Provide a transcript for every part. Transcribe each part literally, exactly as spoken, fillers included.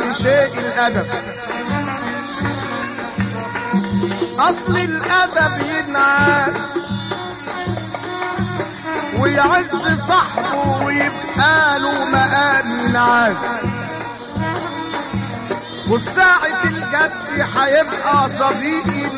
أهم شيء الأدب. أصل الأدب ينعاد ويعز صاحبه ويبقى له مقام ينعاز، وفي ساعة الجد هيبقى صديقي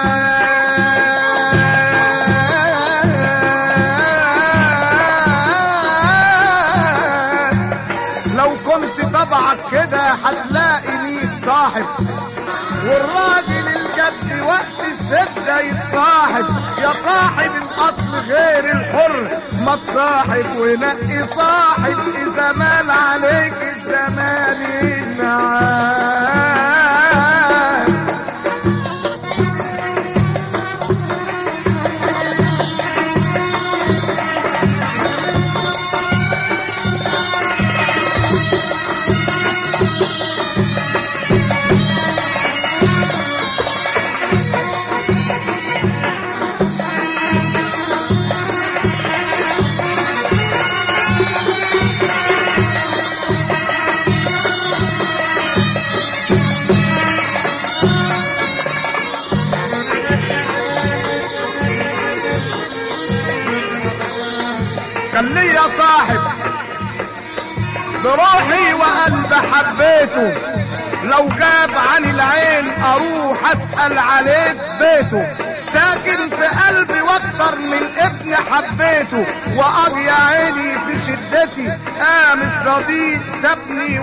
ناس. لو كنت طبعك كده هتلاقي ميت صاحب، والراجل الجد وقت الشدة يتصاحب. يا صاحب الأصل غير الحر ما تصاحب، ونقي صاحب إذا مال عليك الزمان ينعاد. كان ليا صاحب بروحي وقلب حبيته، لو غاب عن العين اروح اسأل عليه في بيته. ساكن في قلبي واكتر من ابن حبيته، واقضي عيني في شدتي قام الصديق سابني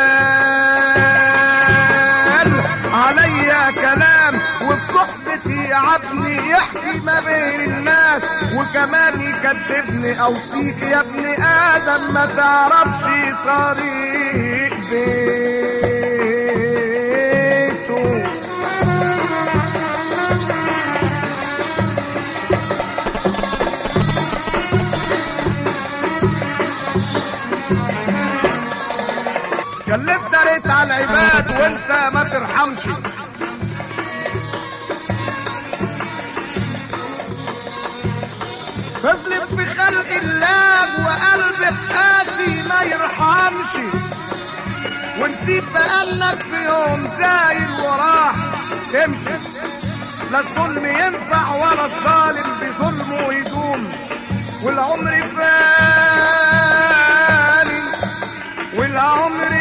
وقال عليا كلام، وفي صحبتي يعبني يحكي ما بين الناس، وكمان يكذبني اوصيك يا ابن ادم ما تعرفش طريق بيته. كلفت ريت على العباد وانت ما ترحمش، تظلم في خلق الله وقلبك قاسي ما يرحمش، ونسيت بأنك في يوم زايد وراح تمشي. لا الظلم ينفع ولا الظالم بظلمه يدوم، والعمر فاني والعمر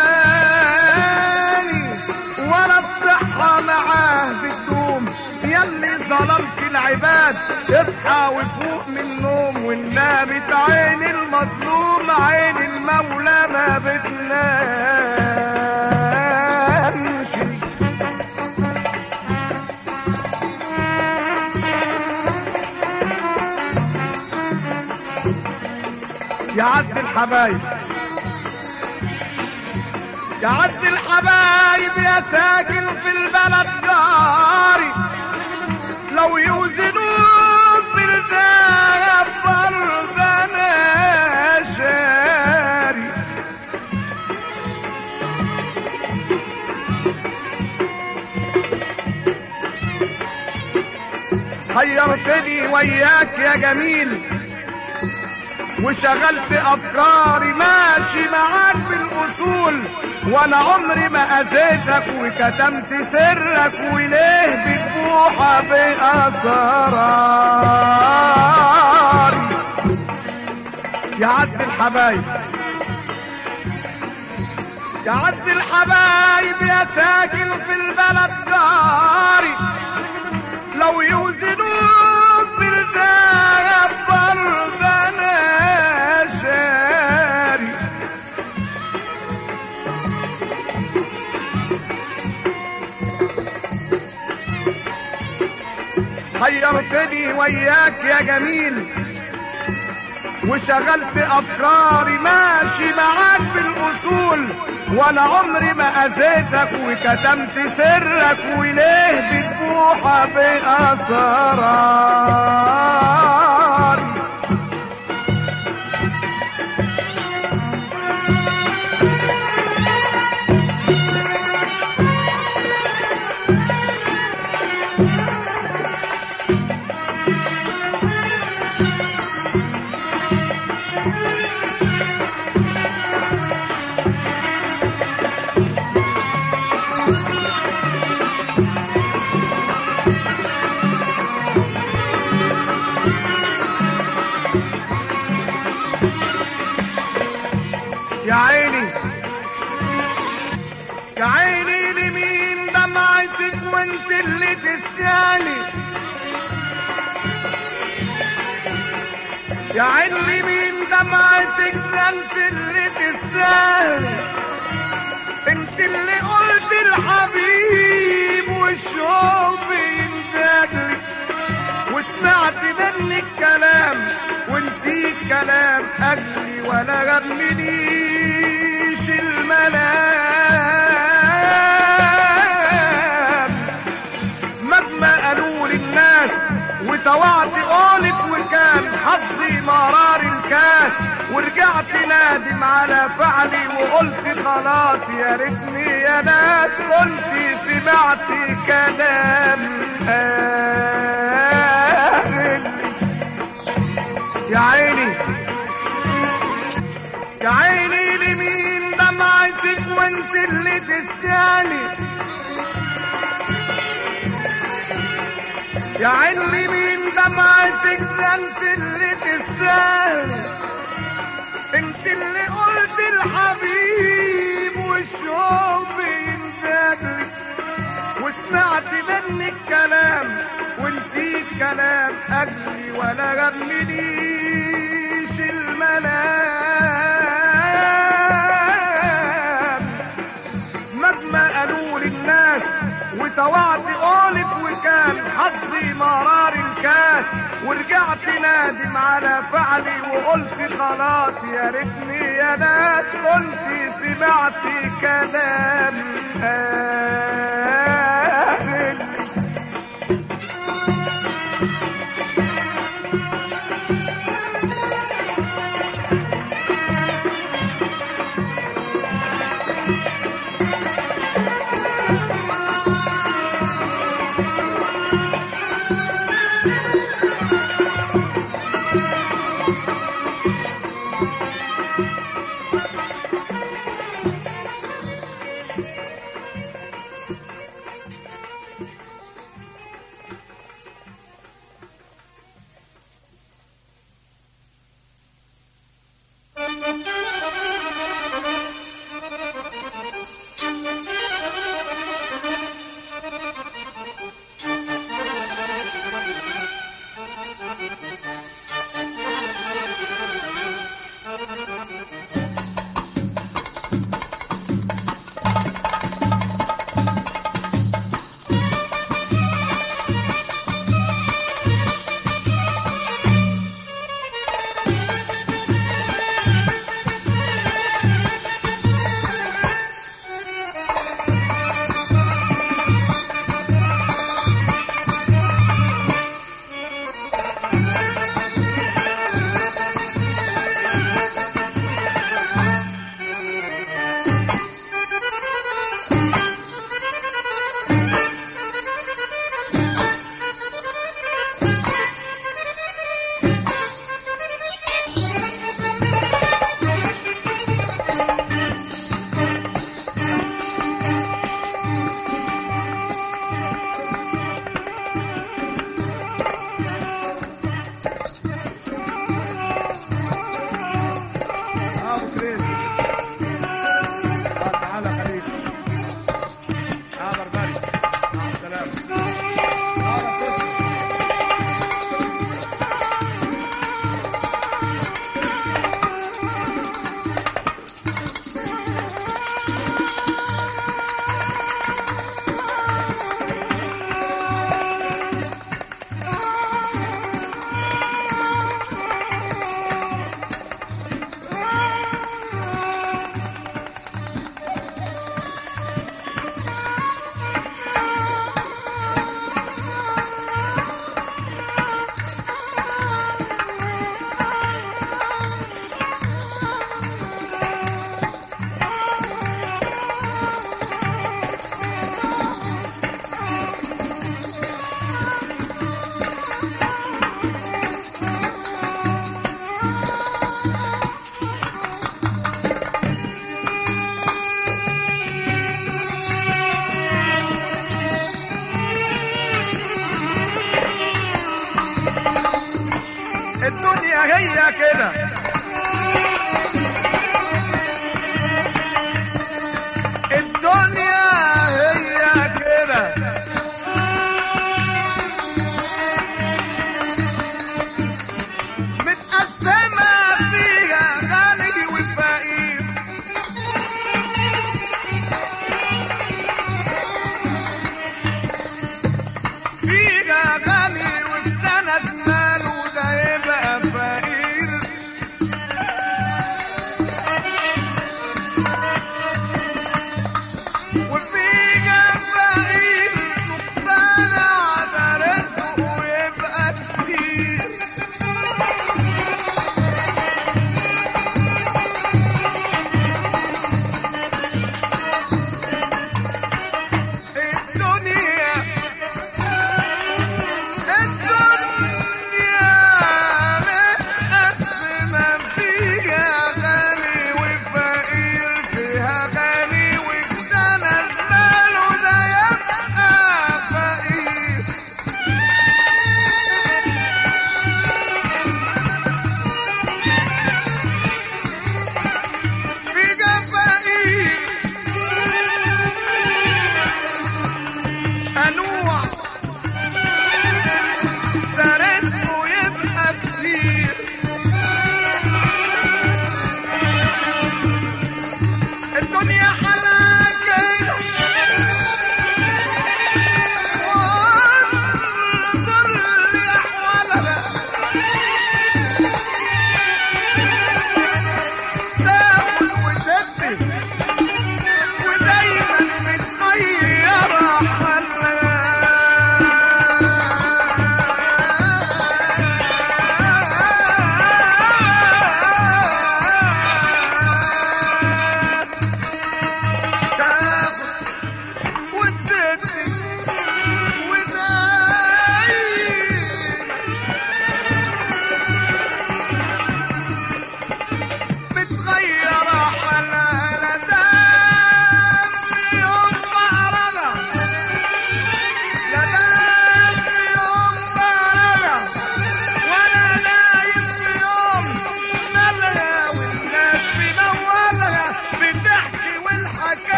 فاني ولا الصحة معاه بتدوم. يلي ظلمت العباد اصحى وفوق من النوم، ونامت عين المظلوم عين المولى ما بتنامش. يا عز الحبايب يا عز الحبايب يا ساكن في البلد جاري، لو يوزنوك بالذهب فرض انا شاري. حيرتني وياك يا جميل وشغلت افكاري، ماشي معاك بالاصول وانا عمري ما اذيتك وكتمت سرك، وليه بتبوح باسراري. يا عز الحبايب يا عز الحبايب يا ساكن في البلد جاري، لو يوزنوك بالذهب فرض انا شاري. حيرتني وياك يا جميل وشغلت افكاري، ماشي معاك بالاصول وانا عمري ما اذيتك وكتمت سرك، وليه بتبوح باسراري. عيني لمين دمعتك وانت اللي تستاهلي، يا عين لمين دمعتك ده انت اللي تستاهلي، انت اللي قلت الحبيب والشوق يندهلي، وسمعت منك كلام ونسيت كلام اجلي ولا غمنيش الملام، مهما قالوا للناس وطوعت قولك وكان حظي مرار الكاس، ورجعت نادم على فعلي وقلت خلاص يا ريتني يا ناس قلت سمعت كلام أهلي. يا عيني يا عيني لمين دمعتك وانت اللي تستاهلي، يا عين لمين دمعتك ده انت اللي تستاهلي، انت اللي قلت الحبيب والشوق يندهلي، وسمعت منك كلام ونسيت كلام اجلي ولا غمنيش الملام، مهما قالوا للناس وطوعت قولك وكان حظي مرار الكاس، ورجعت نادم على فعلي وقلت خلاص يا ريتني يا ناس قلت سمعت كلام أهلي.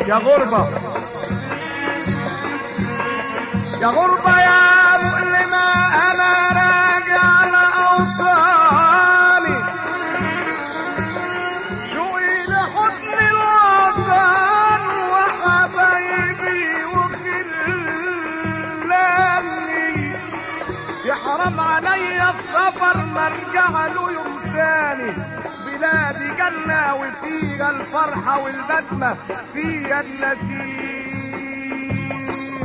يا غربة يا غربة يا مؤلمة أنا راجع لأوطاني شوقي لحضن الوطن وحبايبي وخلاني يحرم عليا السفر مرجع له يوم تاني بلادي جنة وفيها الفرحة والبسمة فيها النسيم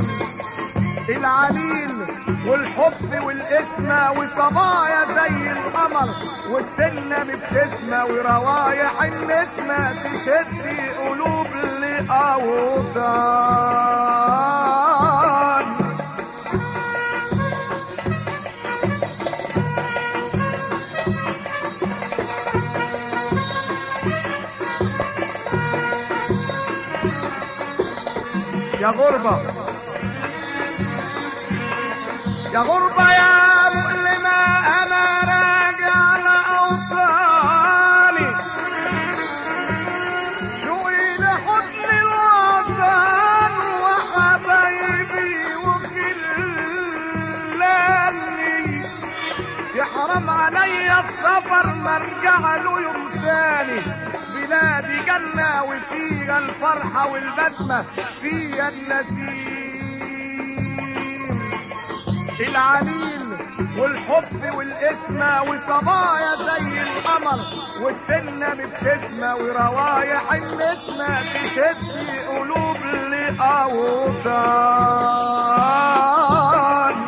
العليل والحب والاسمة وصبايا زي القمر والسنة بابتسمة وروايح النسمة تشد قلوب لأوطان يا غربة يا غربة يا مؤلمة أنا راجع لأوطاني شوقي لحضن الوطن وحبايبي وخلاني يحرم عليا السفر مرجع له يوم تاني بلادي جنة وفيها الفرحة والبسمة فيها النسيم العليل والحب والاسمة وصبايا زي القمر والسنة بابتسمة وروايح النسمة تشد قلوب لأوطان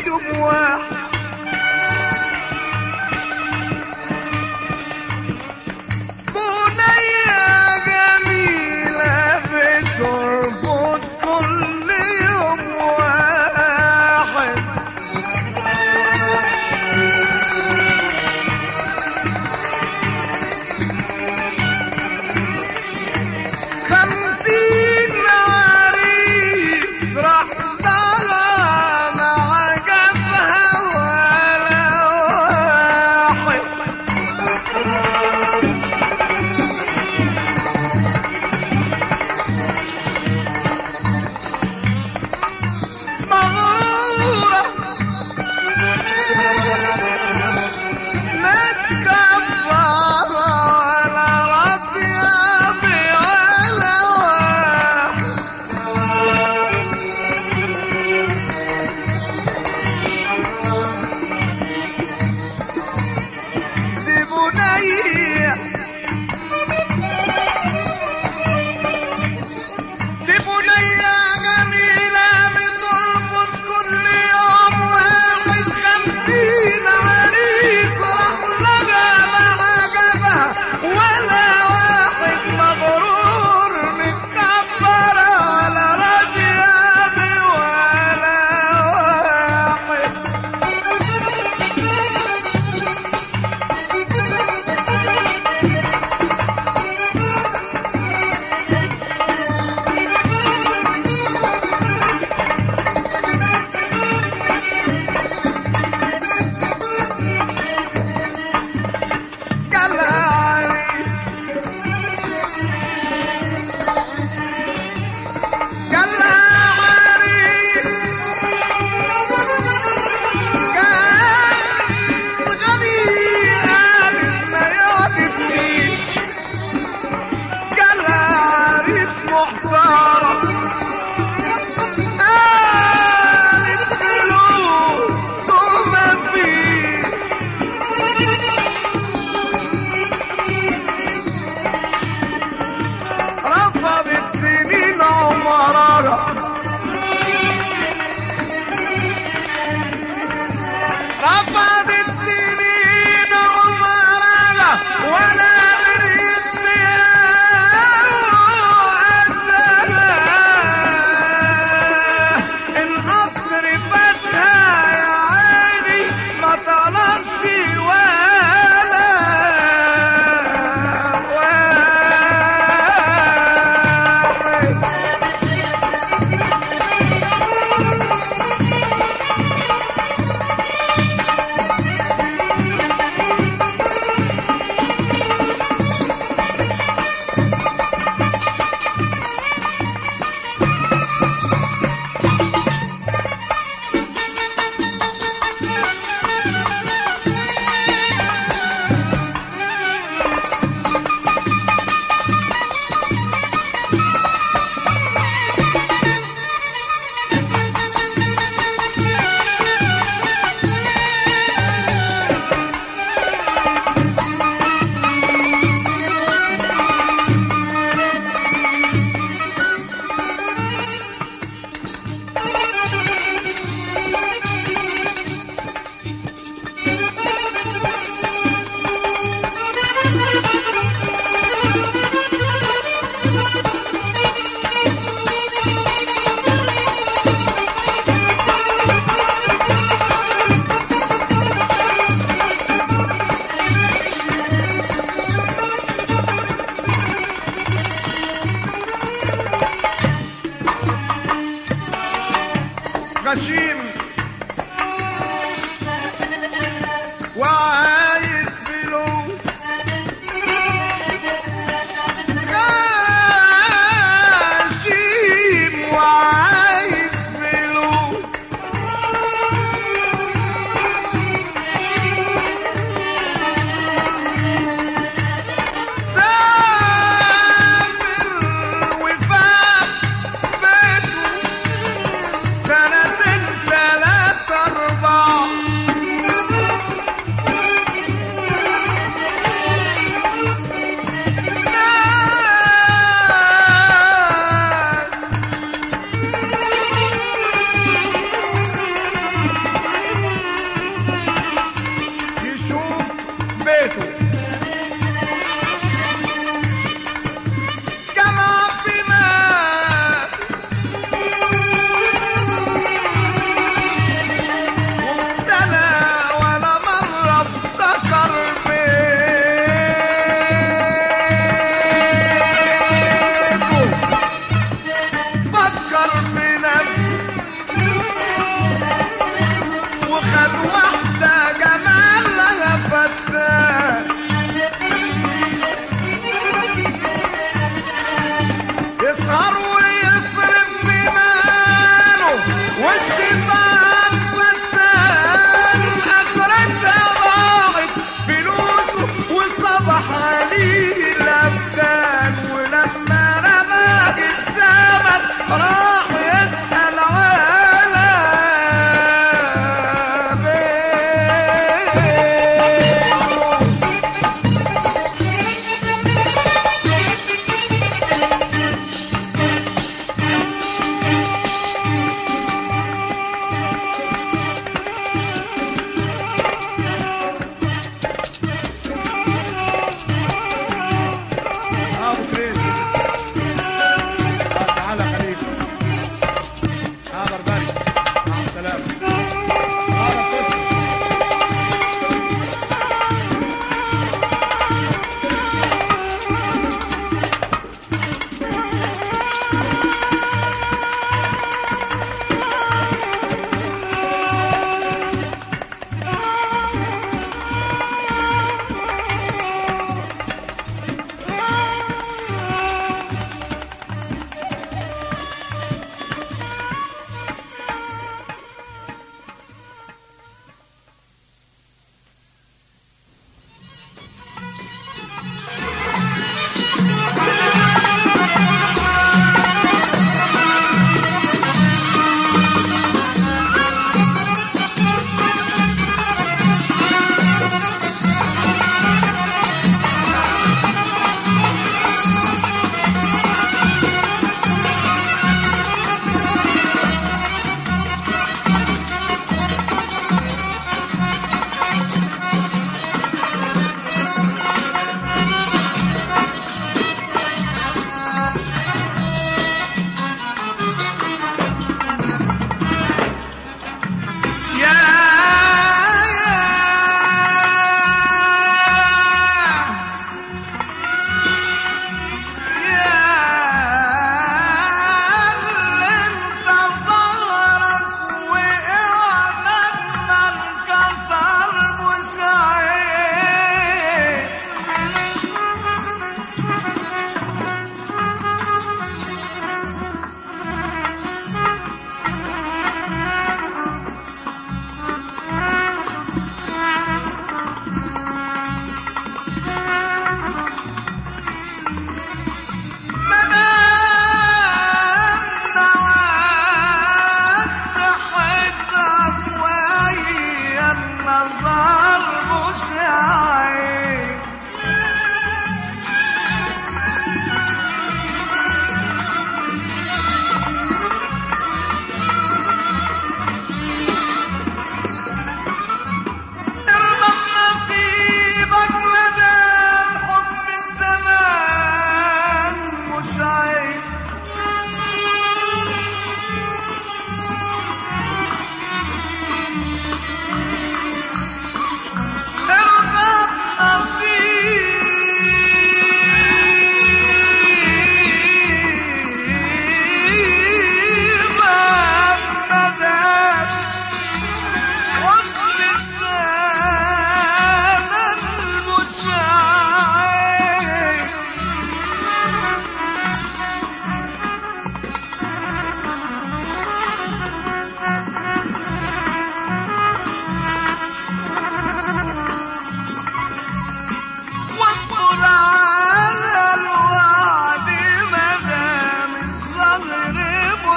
يوم واحد بنية جميلة بترفض كل يوم واحد خمسين عريس راح طلع ما عجبها ولا واحد مغرورة متكبرة ولا راضية بولا واحد دي بنية دي بنية جميلة بتربط كل يوم واحد خمسين عريس راح لها ما عجبها ولا واحد مغرور متكبرة ولا راضية بولا واحد جالها عريس جالها عريس كان غني قالت ما يعجبنيش جالها عريس محترم قالت فلوس وما فيش رفضت سنين عمرها رفضت سنين عمرها ولا بريت بها القطر فاتها يا عيني ما طلبش ولا واحد غشيم وعايز فلوس غشيم وعايز فلوس سافر وفات بيته سنتين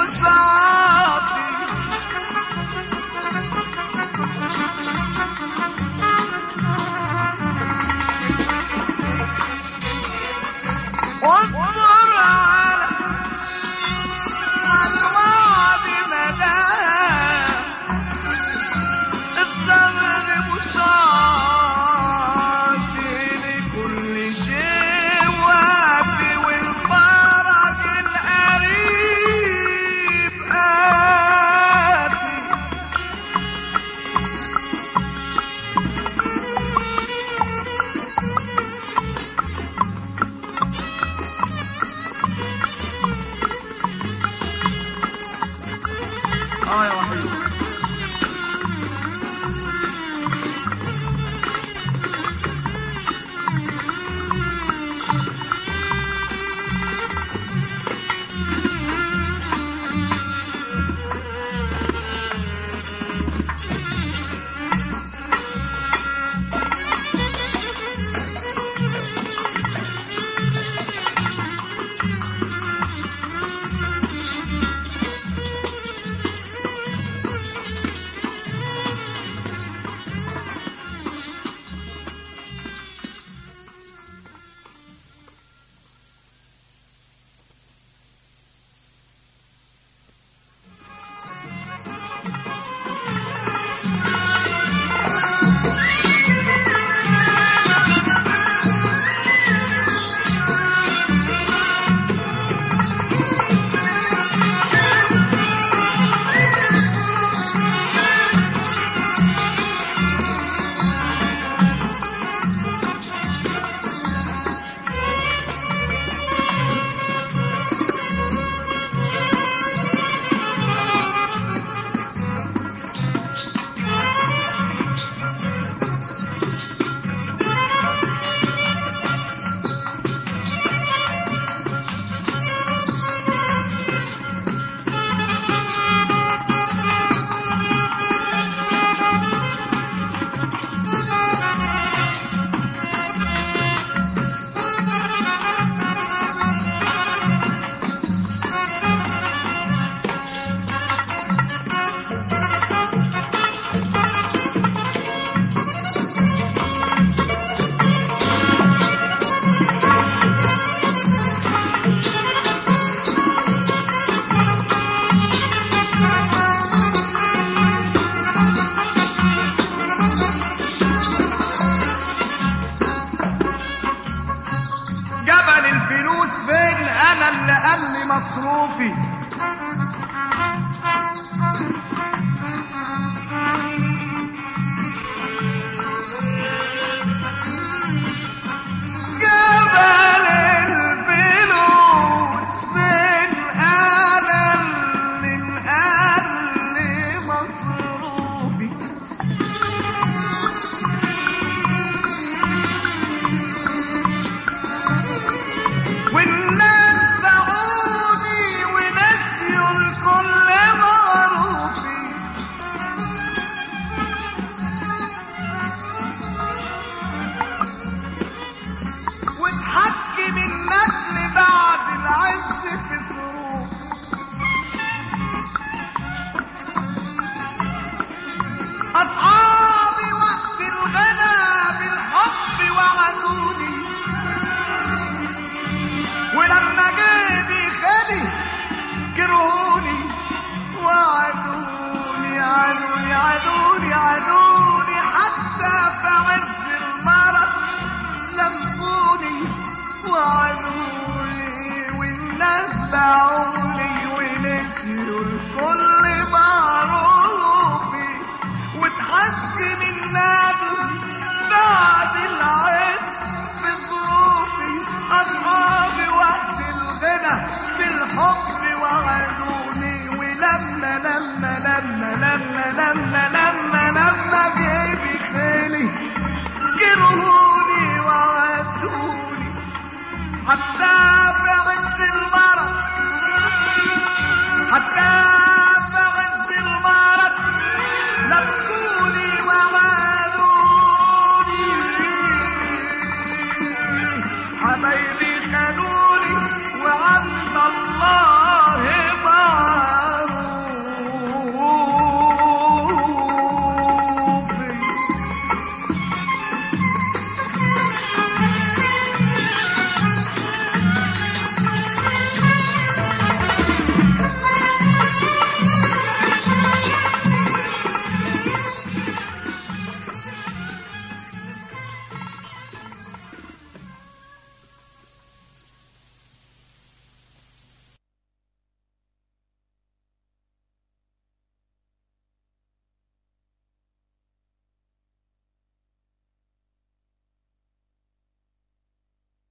بساطي واصبر على الوعد مدام الصبر بساطي لكل شيء وافي والفرج القريب آتي اه يا وحيد مصروفي جبل الفلوس فين انا اللي انقل لي مصروفي والناس باعوني ونسيوا الكل معروفي واتحكم النقل بعد العز في صروف اصحابي وقت الغنى بالحب وعدوني ولما جيبي خدي كرهوني وعدوني عدوني عدوني عدوني حتى في عز المرض لموني وعدوني والناس باعوني ونسيوا الكل